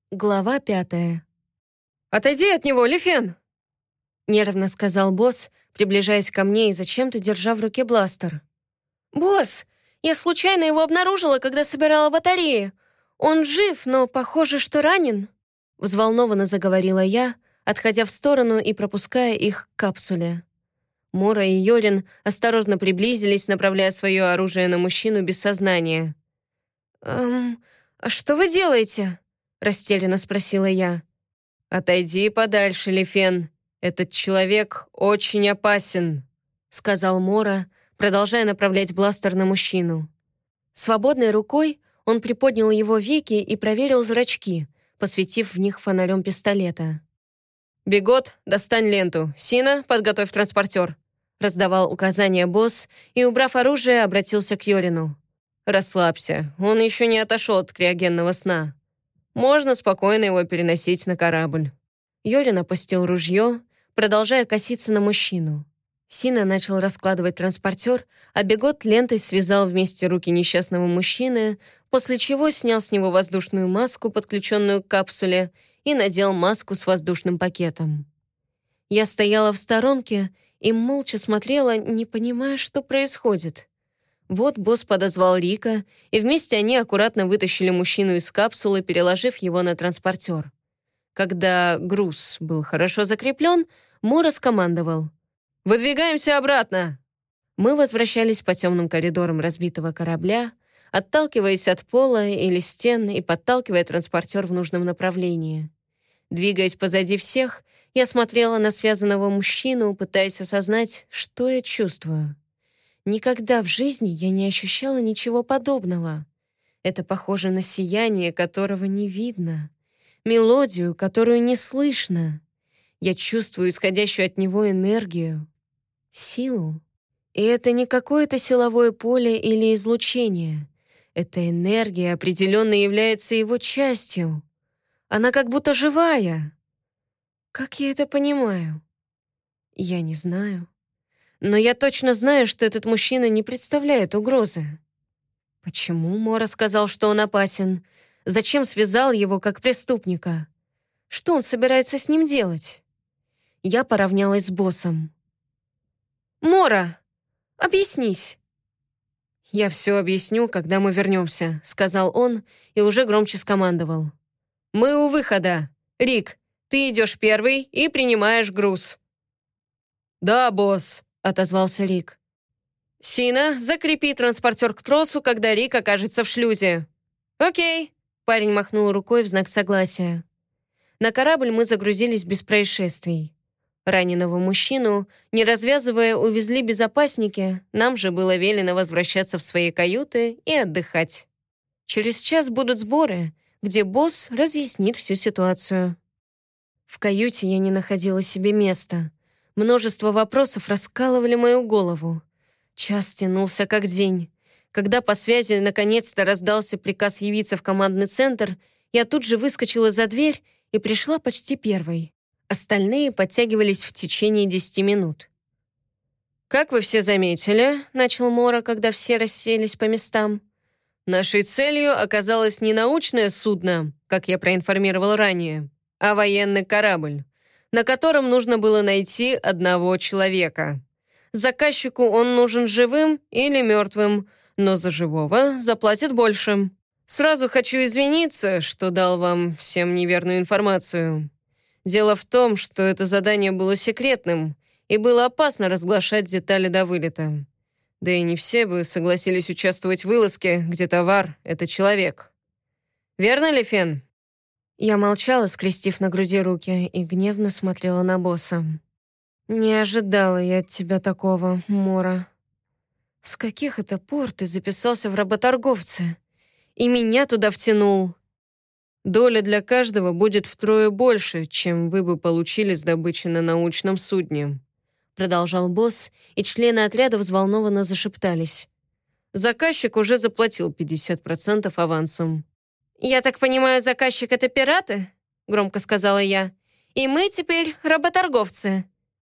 Глава 5. «Отойди от него, Лифен!» Нервно сказал босс, приближаясь ко мне и зачем-то держа в руке бластер. «Босс, я случайно его обнаружила, когда собирала батареи. Он жив, но похоже, что ранен». Взволнованно заговорила я, отходя в сторону и пропуская их к капсуле. Мора и Йорин осторожно приблизились, направляя свое оружие на мужчину без сознания. «А что вы делаете?» — растерянно спросила я. «Отойди подальше, Лифен. Этот человек очень опасен», — сказал Мора, продолжая направлять бластер на мужчину. Свободной рукой он приподнял его веки и проверил зрачки, посветив в них фонарем пистолета. «Бегот, достань ленту. Сина, подготовь транспортер», — раздавал указания босс и, убрав оружие, обратился к Йорину. «Расслабься, он еще не отошел от криогенного сна. Можно спокойно его переносить на корабль». Йорин опустил ружье, продолжая коситься на мужчину. Сина начал раскладывать транспортер, а Бегот лентой связал вместе руки несчастного мужчины, после чего снял с него воздушную маску, подключенную к капсуле, и надел маску с воздушным пакетом. Я стояла в сторонке и молча смотрела, не понимая, что происходит. Вот босс подозвал Рика, и вместе они аккуратно вытащили мужчину из капсулы, переложив его на транспортер. Когда груз был хорошо закреплен, Мора скомандовал: «Выдвигаемся обратно!» Мы возвращались по темным коридорам разбитого корабля, отталкиваясь от пола или стен и подталкивая транспортер в нужном направлении. Двигаясь позади всех, я смотрела на связанного мужчину, пытаясь осознать, что я чувствую. Никогда в жизни я не ощущала ничего подобного. Это похоже на сияние, которого не видно, мелодию, которую не слышно. Я чувствую исходящую от него энергию, силу. И это не какое-то силовое поле или излучение. Эта энергия определенно является его частью. Она как будто живая. Как я это понимаю? Я не знаю. Но я точно знаю, что этот мужчина не представляет угрозы. Почему Мора сказал, что он опасен? Зачем связал его как преступника? Что он собирается с ним делать? Я поравнялась с боссом. «Мора, объяснись!» «Я все объясню, когда мы вернемся», — сказал он и уже громче скомандовал. «Мы у выхода. Рик, ты идешь первый и принимаешь груз». «Да, босс», — отозвался Рик. «Сина, закрепи транспортер к тросу, когда Рик окажется в шлюзе». «Окей», — парень махнул рукой в знак согласия. На корабль мы загрузились без происшествий. Раненого мужчину, не развязывая, увезли безопасники, нам же было велено возвращаться в свои каюты и отдыхать. Через час будут сборы, где босс разъяснит всю ситуацию. В каюте я не находила себе места. Множество вопросов раскалывали мою голову. Час тянулся как день. Когда по связи наконец-то раздался приказ явиться в командный центр, я тут же выскочила за дверь и пришла почти первой. Остальные подтягивались в течение 10 минут. «Как вы все заметили», — начал Мора, когда все расселись по местам, «нашей целью оказалось не научное судно, как я проинформировал ранее, а военный корабль, на котором нужно было найти одного человека. Заказчику он нужен живым или мертвым, но за живого заплатят больше. Сразу хочу извиниться, что дал вам всем неверную информацию. Дело в том, что это задание было секретным, и было опасно разглашать детали до вылета. Да и не все бы согласились участвовать в вылазке, где товар — это человек. Верно ли, Фен?» Я молчала, скрестив на груди руки, и гневно смотрела на босса. «Не ожидала я от тебя такого, Мора. С каких это пор ты записался в работорговцы? И меня туда втянул?» «Доля для каждого будет втрое больше, чем вы бы получили с добычи на научном судне», продолжал босс, и члены отряда взволнованно зашептались. «Заказчик уже заплатил 50% авансом». «Я так понимаю, заказчик — это пираты?» — громко сказала я. «И мы теперь работорговцы».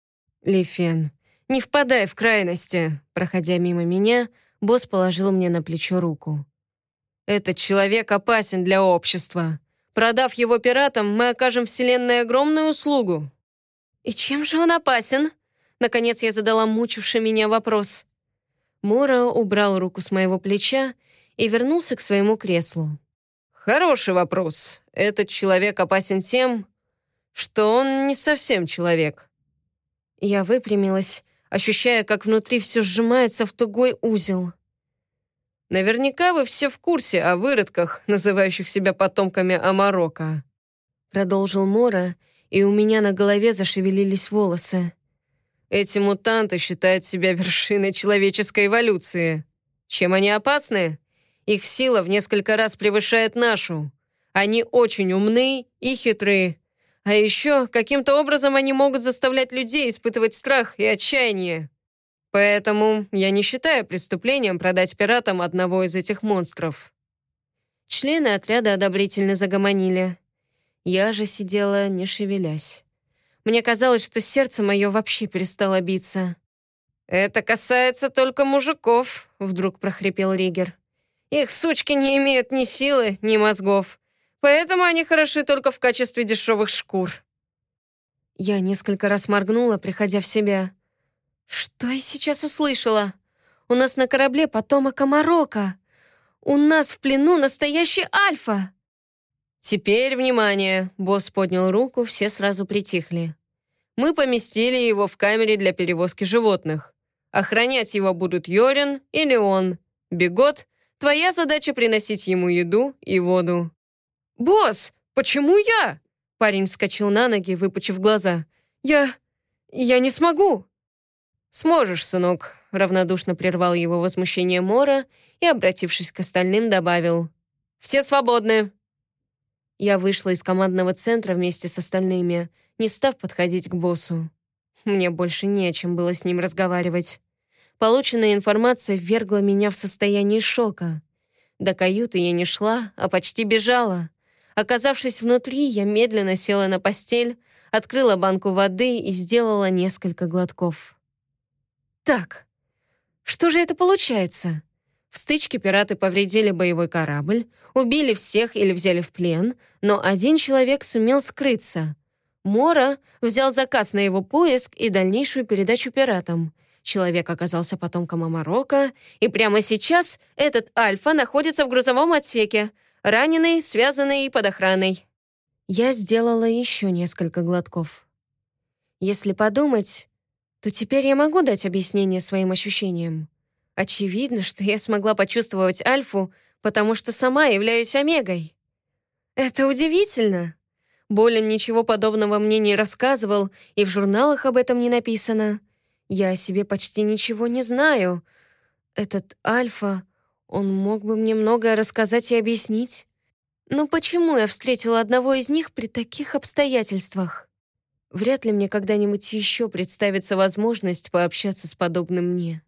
«Лифен, не впадай в крайности», — проходя мимо меня, босс положил мне на плечо руку. «Этот человек опасен для общества. Продав его пиратам, мы окажем Вселенной огромную услугу». «И чем же он опасен?» Наконец я задала мучивший меня вопрос. Мора убрал руку с моего плеча и вернулся к своему креслу. «Хороший вопрос. Этот человек опасен тем, что он не совсем человек». Я выпрямилась, ощущая, как внутри все сжимается в тугой узел. «Наверняка вы все в курсе о выродках, называющих себя потомками Амарока», продолжил Мора, и у меня на голове зашевелились волосы. «Эти мутанты считают себя вершиной человеческой эволюции. Чем они опасны? Их сила в несколько раз превышает нашу. Они очень умны и хитры. А еще каким-то образом они могут заставлять людей испытывать страх и отчаяние. Поэтому я не считаю преступлением продать пиратам одного из этих монстров». Члены отряда одобрительно загомонили. Я же сидела, не шевелясь. Мне казалось, что сердце мое вообще перестало биться. «Это касается только мужиков», — вдруг прохрипел Ригер. «Их сучки не имеют ни силы, ни мозгов, поэтому они хороши только в качестве дешевых шкур». Я несколько раз моргнула, приходя в себя. Что я сейчас услышала? У нас на корабле потомок Амарока. У нас в плену настоящий Альфа. «Теперь, внимание!» — босс поднял руку, все сразу притихли. «Мы поместили его в камере для перевозки животных. Охранять его будут Йорин и Леон. Бегот, твоя задача приносить ему еду и воду». «Босс, почему я?» Парень вскочил на ноги, выпучив глаза. «Я не смогу». «Сможешь, сынок», — равнодушно прервал его возмущение Мора и, обратившись к остальным, добавил. «Все свободны». Я вышла из командного центра вместе с остальными, не став подходить к боссу. Мне больше не о чем было с ним разговаривать. Полученная информация ввергла меня в состояние шока. До каюты я не шла, а почти бежала. Оказавшись внутри, я медленно села на постель, открыла банку воды и сделала несколько глотков. Так, что же это получается? В стычке пираты повредили боевой корабль, убили всех или взяли в плен, но один человек сумел скрыться. Мора взял заказ на его поиск и дальнейшую передачу пиратам. Человек оказался потомком Амарока, и прямо сейчас этот Альфа находится в грузовом отсеке, раненый, связанный и под охраной. Я сделала еще несколько глотков. Если подумать, то теперь я могу дать объяснение своим ощущениям. Очевидно, что я смогла почувствовать Альфу, потому что сама являюсь Омегой. Это удивительно. Болин ничего подобного мне не рассказывал, и в журналах об этом не написано. Я о себе почти ничего не знаю. Этот Альфа, он мог бы мне многое рассказать и объяснить. Но почему я встретила одного из них при таких обстоятельствах? Вряд ли мне когда-нибудь еще представится возможность пообщаться с подобным мне.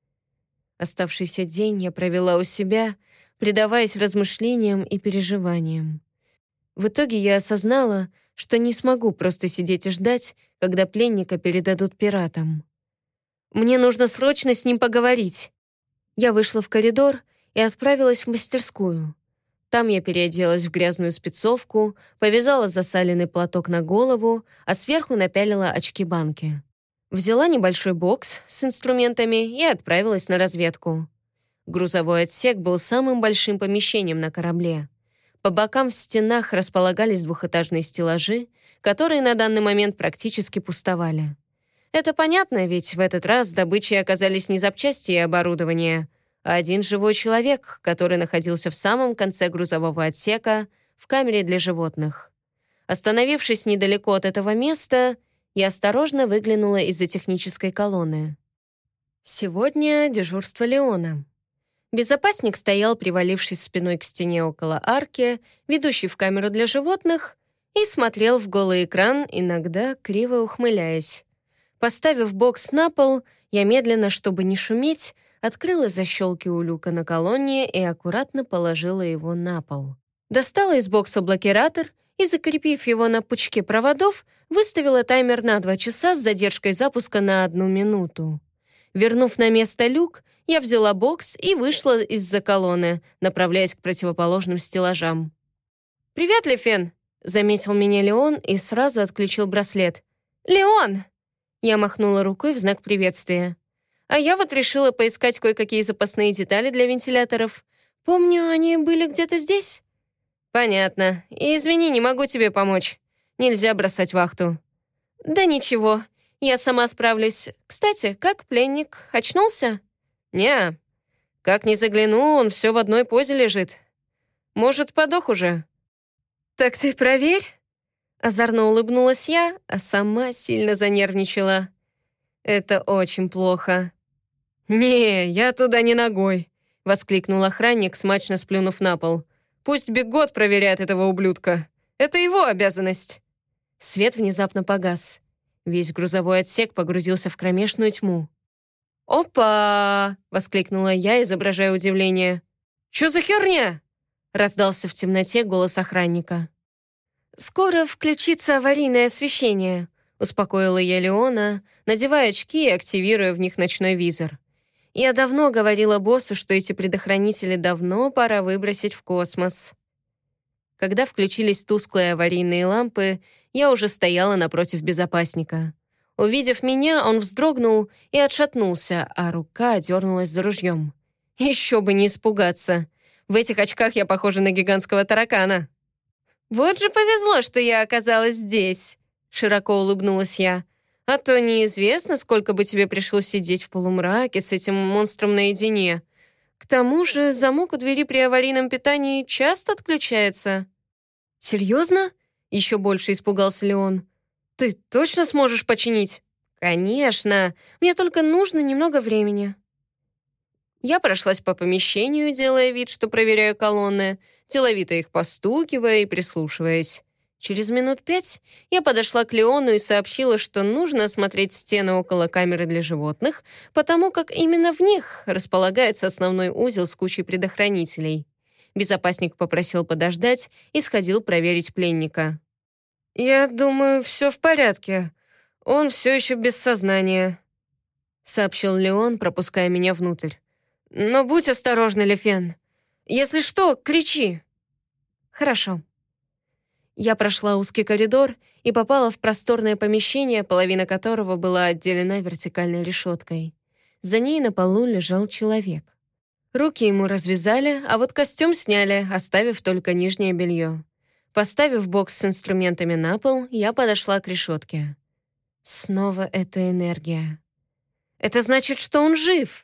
Оставшийся день я провела у себя, предаваясь размышлениям и переживаниям. В итоге я осознала, что не смогу просто сидеть и ждать, когда пленника передадут пиратам. Мне нужно срочно с ним поговорить. Я вышла в коридор и отправилась в мастерскую. Там я переоделась в грязную спецовку, повязала засаленный платок на голову, а сверху напялила очки-банки. Взяла небольшой бокс с инструментами и отправилась на разведку. Грузовой отсек был самым большим помещением на корабле. По бокам в стенах располагались двухэтажные стеллажи, которые на данный момент практически пустовали. Это понятно, ведь в этот раз добычей оказались не запчасти и оборудование, а один живой человек, который находился в самом конце грузового отсека в камере для животных. Остановившись недалеко от этого места, я осторожно выглянула из-за технической колонны. Сегодня дежурство Леона. Безопасник стоял, привалившись спиной к стене около арки, ведущей в камеру для животных, и смотрел в голый экран, иногда криво ухмыляясь. Поставив бокс на пол, я медленно, чтобы не шуметь, открыла защелки у люка на колонне и аккуратно положила его на пол. Достала из бокса блокиратор и, закрепив его на пучке проводов, выставила таймер на 2 часа с задержкой запуска на 1 минуту. Вернув на место люк, я взяла бокс и вышла из-за колонны, направляясь к противоположным стеллажам. «Привет, Лефен!» — заметил меня Леон и сразу отключил браслет. «Леон!» — я махнула рукой в знак приветствия. «А я вот решила поискать кое-какие запасные детали для вентиляторов. Помню, они были где-то здесь». «Понятно. И извини, не могу тебе помочь. Нельзя бросать вахту». «Да ничего, я сама справлюсь. Кстати, как пленник? Очнулся?» «Не. Как ни загляну, он все в одной позе лежит. Может, подох уже?» «Так ты проверь». Озорно улыбнулась я, а сама сильно занервничала. «Это очень плохо». «Не, я туда не ногой», — воскликнул охранник, смачно сплюнув на пол. «Пусть Биггот проверяет этого ублюдка. Это его обязанность». Свет внезапно погас. Весь грузовой отсек погрузился в кромешную тьму. «Опа!» — воскликнула я, изображая удивление. «Чё за херня?» — раздался в темноте голос охранника. «Скоро включится аварийное освещение», — успокоила я Леона, надевая очки и активируя в них ночной визор. «Я давно говорила боссу, что эти предохранители давно пора выбросить в космос». Когда включились тусклые аварийные лампы, я уже стояла напротив безопасника. Увидев меня, он вздрогнул и отшатнулся, а рука дернулась за ружьем. Еще бы не испугаться. В этих очках я похожа на гигантского таракана. «Вот же повезло, что я оказалась здесь», — широко улыбнулась я. «А то неизвестно, сколько бы тебе пришлось сидеть в полумраке с этим монстром наедине. К тому же замок у двери при аварийном питании часто отключается». «Серьезно?» — еще больше испугался Леон. «Ты точно сможешь починить?» «Конечно. Мне только нужно немного времени». Я прошлась по помещению, делая вид, что проверяю колонны, деловито их постукивая и прислушиваясь. Через минут 5 я подошла к Леону и сообщила, что нужно осмотреть стены около камеры для животных, потому как именно в них располагается основной узел с кучей предохранителей. Безопасник попросил подождать и сходил проверить пленника. «Я думаю, все в порядке. Он все еще без сознания», — сообщил Леон, пропуская меня внутрь. «Но будь осторожна, Лефен. Если что, кричи». «Хорошо». Я прошла узкий коридор и попала в просторное помещение, половина которого была отделена вертикальной решеткой. За ней на полу лежал человек. Руки ему развязали, а вот костюм сняли, оставив только нижнее белье. Поставив бокс с инструментами на пол, я подошла к решетке. Снова эта энергия. Это значит, что он жив.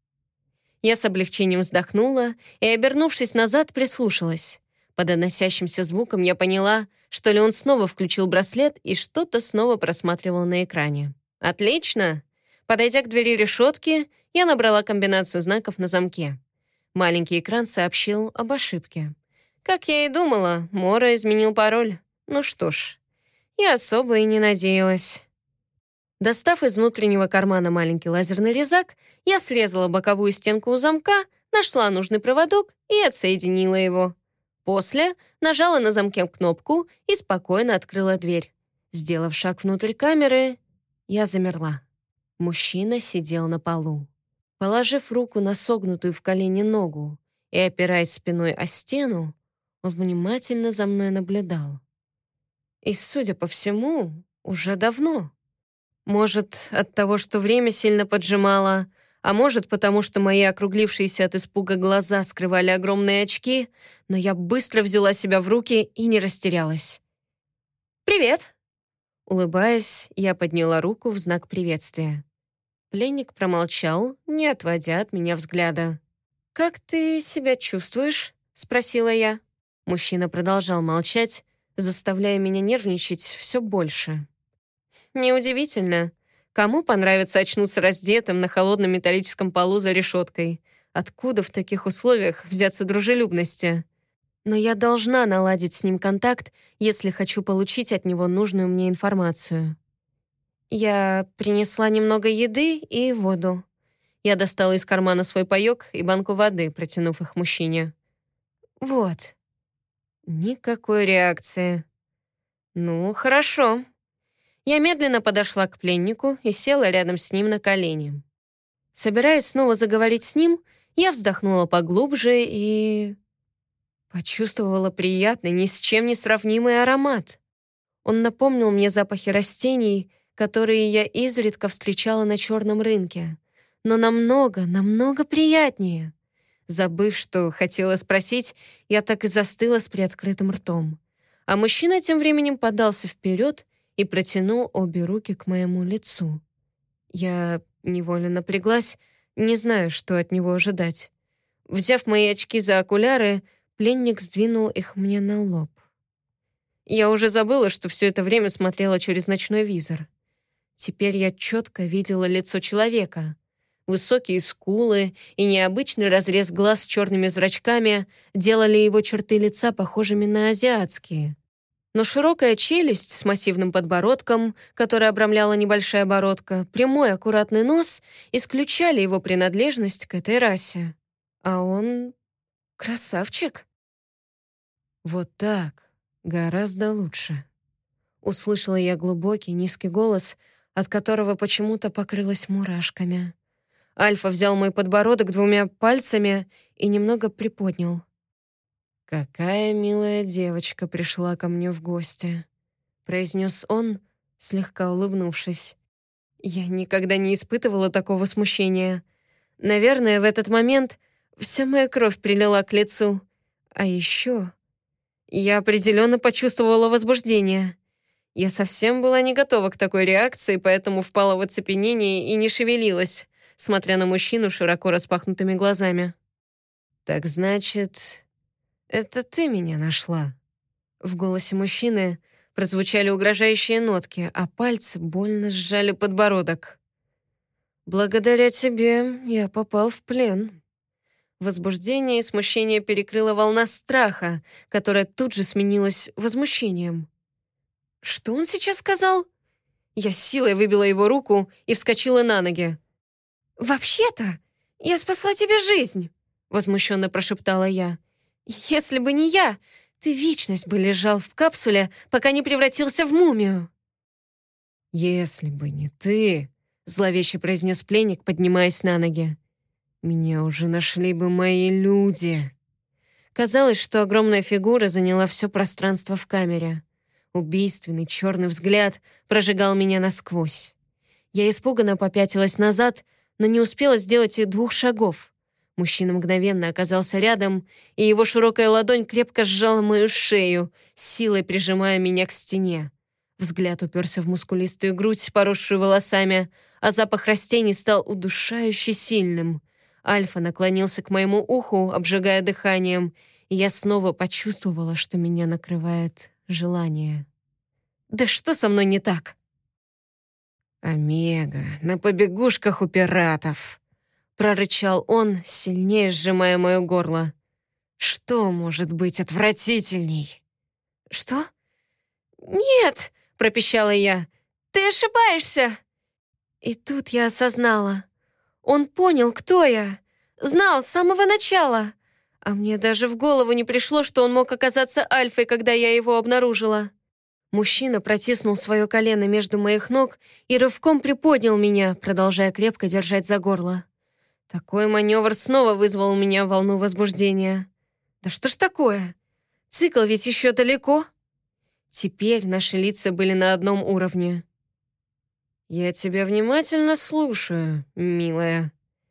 Я с облегчением вздохнула и, обернувшись назад, прислушалась. По доносящимся звукам я поняла, что Леон снова включил браслет и что-то снова просматривал на экране. «Отлично!» Подойдя к двери решетки, я набрала комбинацию знаков на замке. Маленький экран сообщил об ошибке. Как я и думала, Мора изменил пароль. Ну что ж, я особо и не надеялась. Достав из внутреннего кармана маленький лазерный резак, я срезала боковую стенку у замка, нашла нужный проводок и отсоединила его. После нажала на замке кнопку и спокойно открыла дверь. Сделав шаг внутрь камеры, я замерла. Мужчина сидел на полу. Положив руку на согнутую в колене ногу и опираясь спиной о стену, он внимательно за мной наблюдал. И, судя по всему, уже давно. Может, от того, что время сильно поджимало, а может, потому что мои округлившиеся от испуга глаза скрывали огромные очки, но я быстро взяла себя в руки и не растерялась. «Привет!» Улыбаясь, я подняла руку в знак приветствия. Пленник промолчал, не отводя от меня взгляда. «Как ты себя чувствуешь?» — спросила я. Мужчина продолжал молчать, заставляя меня нервничать все больше. Неудивительно. Кому понравится очнуться раздетым на холодном металлическом полу за решеткой? Откуда в таких условиях взяться дружелюбности? Но я должна наладить с ним контакт, если хочу получить от него нужную мне информацию. Я принесла немного еды и воду. Я достала из кармана свой паёк и банку воды, протянув их мужчине. Вот. Никакой реакции. Ну, хорошо. Я медленно подошла к пленнику и села рядом с ним на колени. Собираясь снова заговорить с ним, я вздохнула поглубже и почувствовала приятный, ни с чем не сравнимый аромат. Он напомнил мне запахи растений, которые я изредка встречала на черном рынке, но намного приятнее. Забыв, что хотела спросить, я так и застыла с приоткрытым ртом. А мужчина тем временем подался вперед и протянул обе руки к моему лицу. Я невольно напряглась, не знаю, что от него ожидать. Взяв мои очки за окуляры, пленник сдвинул их мне на лоб. Я уже забыла, что все это время смотрела через ночной визор. Теперь я четко видела лицо человека. Высокие скулы и необычный разрез глаз с черными зрачками делали его черты лица похожими на азиатские. Но широкая челюсть с массивным подбородком, который обрамляла небольшая бородка, прямой аккуратный нос исключали его принадлежность к этой расе. А он красавчик. Вот так, гораздо лучше. Услышала я глубокий, низкий голос, от которого почему-то покрылась мурашками. Альфа взял мой подбородок двумя пальцами и немного приподнял. «Какая милая девочка пришла ко мне в гости», — произнес он, слегка улыбнувшись. Я никогда не испытывала такого смущения. Наверное, в этот момент вся моя кровь прилила к лицу. А еще я определенно почувствовала возбуждение. Я совсем была не готова к такой реакции, поэтому впала в оцепенение и не шевелилась, смотря на мужчину широко распахнутыми глазами. «Так значит, это ты меня нашла?» В голосе мужчины прозвучали угрожающие нотки, а пальцы больно сжали подбородок. «Благодаря тебе я попал в плен». Возбуждение и смущение перекрыла волна страха, которая тут же сменилась возмущением. «Что он сейчас сказал?» Я с силой выбила его руку и вскочила на ноги. «Вообще-то, я спасла тебе жизнь», — возмущенно прошептала я. «Если бы не я, ты вечность бы лежал в капсуле, пока не превратился в мумию». «Если бы не ты», — зловеще произнес пленник, поднимаясь на ноги, «меня уже нашли бы мои люди». Казалось, что огромная фигура заняла все пространство в камере. Убийственный черный взгляд прожигал меня насквозь. Я испуганно попятилась назад, но не успела сделать и 2 шагов. Мужчина мгновенно оказался рядом, и его широкая ладонь крепко сжала мою шею, силой прижимая меня к стене. Взгляд уперся в мускулистую грудь, поросшую волосами, а запах растений стал удушающе сильным. Альфа наклонился к моему уху, обжигая дыханием, и я снова почувствовала, что меня накрывает желание. «Да что со мной не так?» «Омега, на побегушках у пиратов!» прорычал он, сильнее сжимая мое горло. «Что может быть отвратительней?» «Что? Нет!» — пропищала я. «Ты ошибаешься!» И тут я осознала. Он понял, кто я. Знал с самого начала. А мне даже в голову не пришло, что он мог оказаться Альфой, когда я его обнаружила. Мужчина протиснул свое колено между моих ног и рывком приподнял меня, продолжая крепко держать за горло. Такой маневр снова вызвал у меня волну возбуждения. Да что ж такое? Цикл ведь еще далеко. Теперь наши лица были на одном уровне. «Я тебя внимательно слушаю, милая».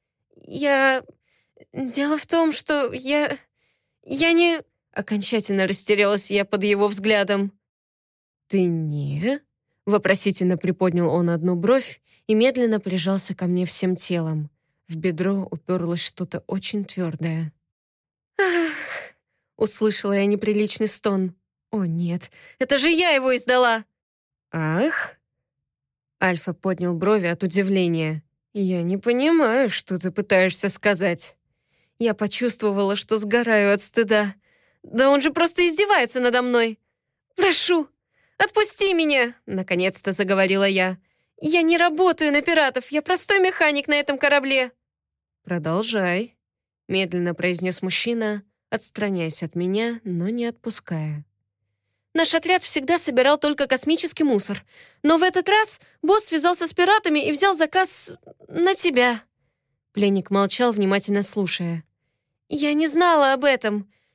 Дело в том, что я не...» Окончательно растерялась я под его взглядом. «Ты не?» — вопросительно приподнял он одну бровь и медленно прижался ко мне всем телом. В бедро уперлось что-то очень твердое. «Ах!» — услышала я неприличный стон. «О, нет, это же я его издала!» «Ах?» Альфа поднял брови от удивления. «Я не понимаю, что ты пытаешься сказать». Я почувствовала, что сгораю от стыда. «Да он же просто издевается надо мной! Прошу, отпусти меня!» Наконец-то заговорила я. «Я не работаю на пиратов, я простой механик на этом корабле». «Продолжай», — медленно произнес мужчина, отстраняясь от меня, но не отпуская. «Наш отряд всегда собирал только космический мусор, но в этот раз босс связался с пиратами и взял заказ на тебя». Пленник молчал, внимательно слушая. «Я не знала об этом.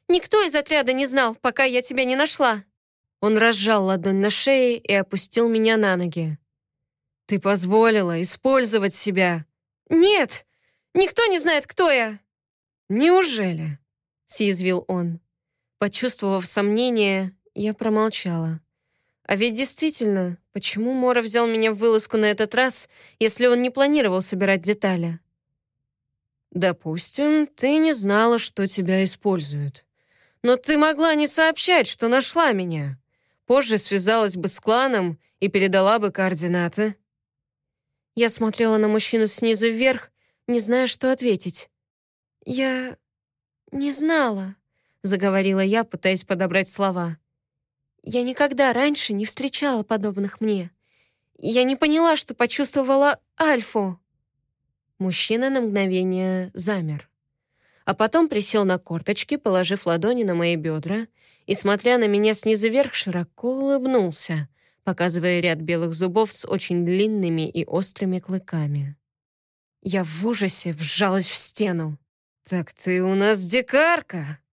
Никто из отряда не знал, пока я тебя не нашла». Он разжал ладонь на шее и опустил меня на ноги. «Ты позволила использовать себя». «Нет, никто не знает, кто я». «Неужели?» — съязвил он. Почувствовав сомнение, я промолчала. А ведь действительно, почему Мора взял меня в вылазку на этот раз, если он не планировал собирать детали? «Допустим, ты не знала, что тебя используют. Но ты могла не сообщать, что нашла меня. Позже связалась бы с кланом и передала бы координаты». Я смотрела на мужчину снизу вверх, не зная, что ответить. «Я не знала», — заговорила я, пытаясь подобрать слова. «Я никогда раньше не встречала подобных мне. Я не поняла, что почувствовала Альфу». Мужчина на мгновение замер, а потом присел на корточки, положив ладони на мои бедра, и, смотря на меня снизу вверх, широко улыбнулся, показывая ряд белых зубов с очень длинными и острыми клыками. Я в ужасе вжалась в стену. «Так ты у нас дикарка!»